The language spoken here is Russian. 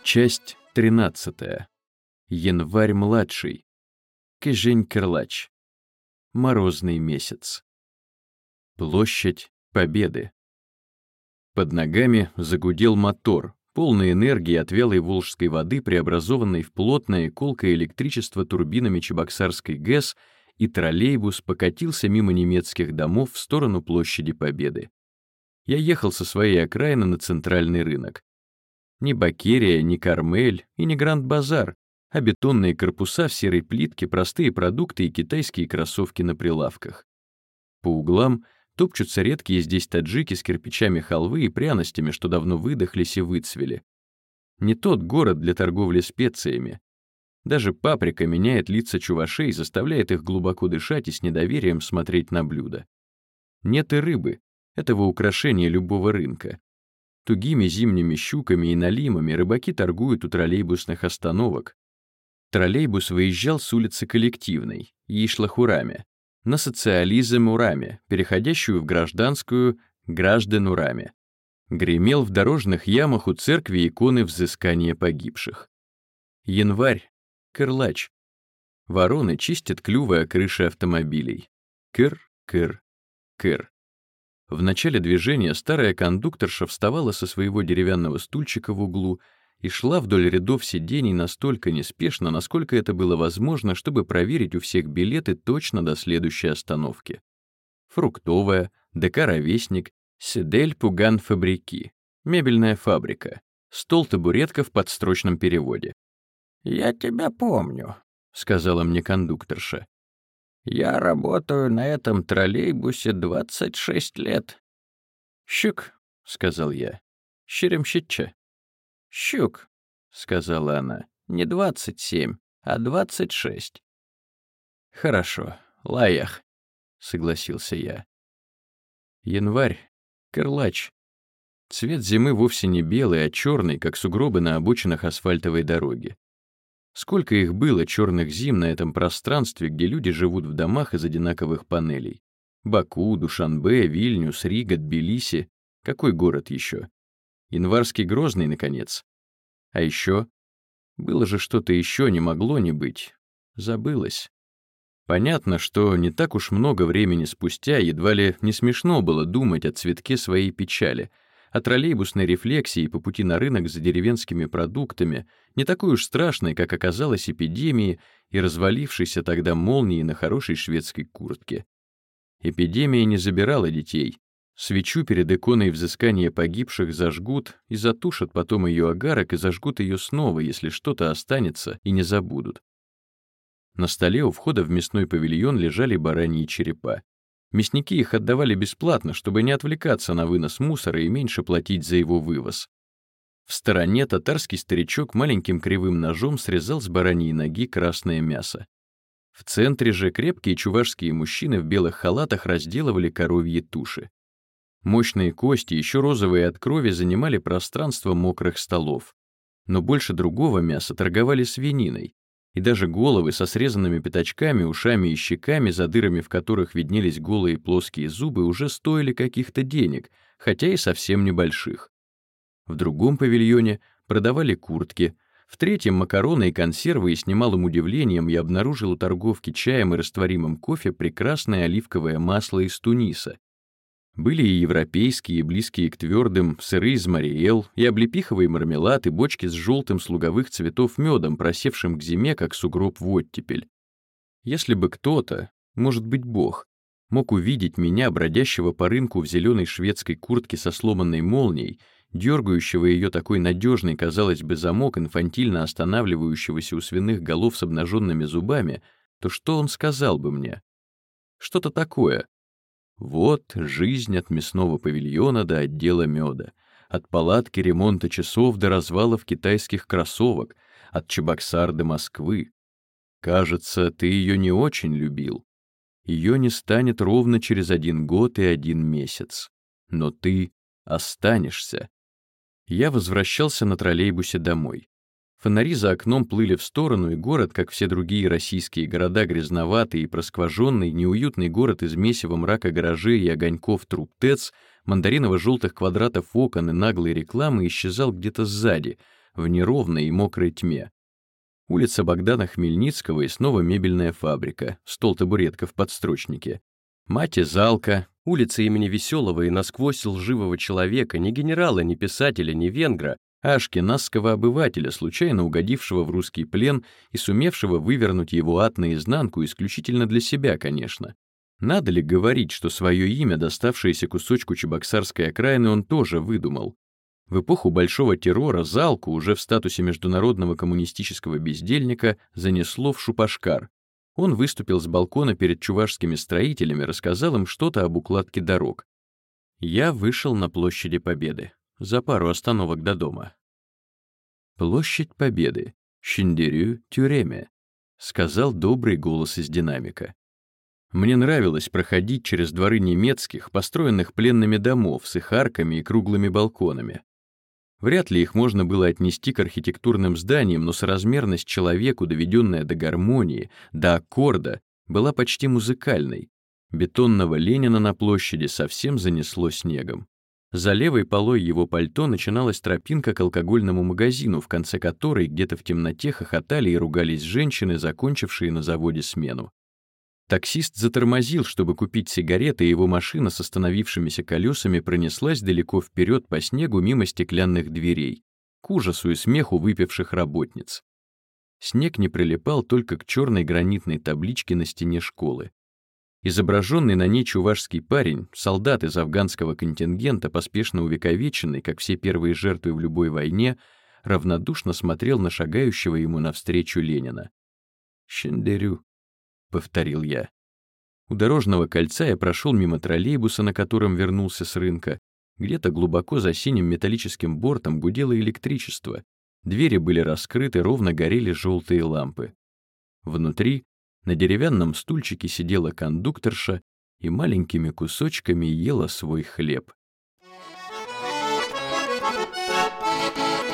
Часть 13. Январь-младший. Кыжень-Кырлач. Морозный месяц. Площадь Победы. Под ногами загудел мотор, полный энергии от вялой волжской воды, преобразованной в плотное колкое электричество турбинами Чебоксарской ГЭС, и троллейбус покатился мимо немецких домов в сторону площади Победы. Я ехал со своей окраины на центральный рынок. Ни Бакерия, ни Кармель и ни Гранд-базар, а бетонные корпуса в серой плитке, простые продукты и китайские кроссовки на прилавках. По углам топчутся редкие здесь таджики с кирпичами халвы и пряностями, что давно выдохлись и выцвели. Не тот город для торговли специями. Даже паприка меняет лица чувашей, заставляет их глубоко дышать и с недоверием смотреть на блюда. Нет и рыбы, этого украшения любого рынка. Тугими зимними щуками и налимами рыбаки торгуют у троллейбусных остановок. Троллейбус выезжал с улицы Коллективной, Ишлахураме, на социализм-ураме, переходящую в гражданскую граждан-ураме. Гремел в дорожных ямах у церкви иконы взыскания погибших. Январь. Кырлач. Вороны чистят клювы о крыши автомобилей. Кыр, кыр, кыр. В начале движения старая кондукторша вставала со своего деревянного стульчика в углу и шла вдоль рядов сидений настолько неспешно, насколько это было возможно, чтобы проверить у всех билеты точно до следующей остановки. Фруктовая, ДК «Ровесник», Седель Пуган Фабрики, мебельная фабрика, стол-табуретка в подстрочном переводе. «Я тебя помню», — сказала мне кондукторша. «Я работаю на этом троллейбусе 26 лет». «Щук», — сказал я, — «щеремщитча». «Щук», — сказала она, — «не 27, а 26». «Хорошо, лаях», — согласился я. Январь. Кырлач. Цвет зимы вовсе не белый, а черный, как сугробы на обочинах асфальтовой дороги. Сколько их было, черных зим, на этом пространстве, где люди живут в домах из одинаковых панелей. Баку, Душанбе, Вильнюс, Рига, Тбилиси. Какой город еще? Январский Грозный, наконец. А еще? Было же что-то еще, не могло не быть. Забылось. Понятно, что не так уж много времени спустя едва ли не смешно было думать о цветке своей печали, о троллейбусной рефлексии по пути на рынок за деревенскими продуктами, не такой уж страшной, как оказалось, эпидемии и развалившейся тогда молнии на хорошей шведской куртке. Эпидемия не забирала детей. Свечу перед иконой взыскания погибших зажгут и затушат потом ее огарок и зажгут ее снова, если что-то останется и не забудут. На столе у входа в мясной павильон лежали бараньи черепа. Мясники их отдавали бесплатно, чтобы не отвлекаться на вынос мусора и меньше платить за его вывоз. В стороне татарский старичок маленьким кривым ножом срезал с бараньей ноги красное мясо. В центре же крепкие чувашские мужчины в белых халатах разделывали коровьи туши. Мощные кости, еще розовые от крови, занимали пространство мокрых столов. Но больше другого мяса торговали свининой. И даже головы со срезанными пятачками, ушами и щеками, за дырами в которых виднелись голые плоские зубы, уже стоили каких-то денег, хотя и совсем небольших. В другом павильоне продавали куртки, в третьем — макароны и консервы, и с немалым удивлением я обнаружил у торговки чаем и растворимым кофе прекрасное оливковое масло из Туниса. Были и европейские, близкие к твердым, сыры из Мариэл, и облепиховый мармелад, и бочки с желтым с луговых цветов медом, просевшим к зиме, как сугроб в оттепель. Если бы кто-то, может быть Бог, мог увидеть меня, бродящего по рынку в зеленой шведской куртке со сломанной молнией, дергающего ее такой надежный, казалось бы, замок, инфантильно останавливающегося у свиных голов с обнаженными зубами, то что он сказал бы мне? Что-то такое. Вот жизнь от мясного павильона до отдела меда, от палатки ремонта часов до развалов китайских кроссовок, от Чебоксар до Москвы. Кажется, ты ее не очень любил. Ее не станет ровно через 1 год и 1 месяц. Но ты останешься. Я возвращался на троллейбусе домой. Фонари за окном плыли в сторону, и город, как все другие российские города, грязноватый и проскваженный, неуютный город из месива мрака гаражей и огоньков труб ТЭЦ, мандариново-желтых квадратов окон и наглой рекламы исчезал где-то сзади, в неровной и мокрой тьме. Улица Богдана Хмельницкого и снова мебельная фабрика, стол-табуретка в подстрочнике. Мать и Залка, улица имени веселого и насквозь лживого человека, ни генерала, ни писателя, ни венгра, а ашкеназского обывателя, случайно угодившего в русский плен и сумевшего вывернуть его ад наизнанку исключительно для себя, конечно. Надо ли говорить, что свое имя, доставшееся кусочку чебоксарской окраины, он тоже выдумал? В эпоху Большого террора Залку уже в статусе международного коммунистического бездельника занесло в Шупашкар. Он выступил с балкона перед чувашскими строителями, рассказал им что-то об укладке дорог. Я вышел на площади Победы, за пару остановок до дома. «Площадь Победы, Шиндерю, Тюреме», — сказал добрый голос из динамика. Мне нравилось проходить через дворы немецких, построенных пленными домов с их арками и круглыми балконами. Вряд ли их можно было отнести к архитектурным зданиям, но соразмерность человеку, доведенная до гармонии, до аккорда, была почти музыкальной. Бетонного Ленина на площади совсем занесло снегом. За левой полой его пальто начиналась тропинка к алкогольному магазину, в конце которой где-то в темноте хохотали и ругались женщины, закончившие на заводе смену. Таксист затормозил, чтобы купить сигареты, и его машина с остановившимися колесами пронеслась далеко вперед по снегу мимо стеклянных дверей, к ужасу и смеху выпивших работниц. Снег не прилипал только к черной гранитной табличке на стене школы. Изображенный на ней чувашский парень, солдат из афганского контингента, поспешно увековеченный, как все первые жертвы в любой войне, равнодушно смотрел на шагающего ему навстречу Ленина. «Шиндерю», — повторил я. У дорожного кольца я прошел мимо троллейбуса, на котором вернулся с рынка. Где-то глубоко за синим металлическим бортом гудело электричество. Двери были раскрыты, ровно горели желтые лампы. Внутри, на деревянном стульчике, сидела кондукторша и маленькими кусочками ела свой хлеб.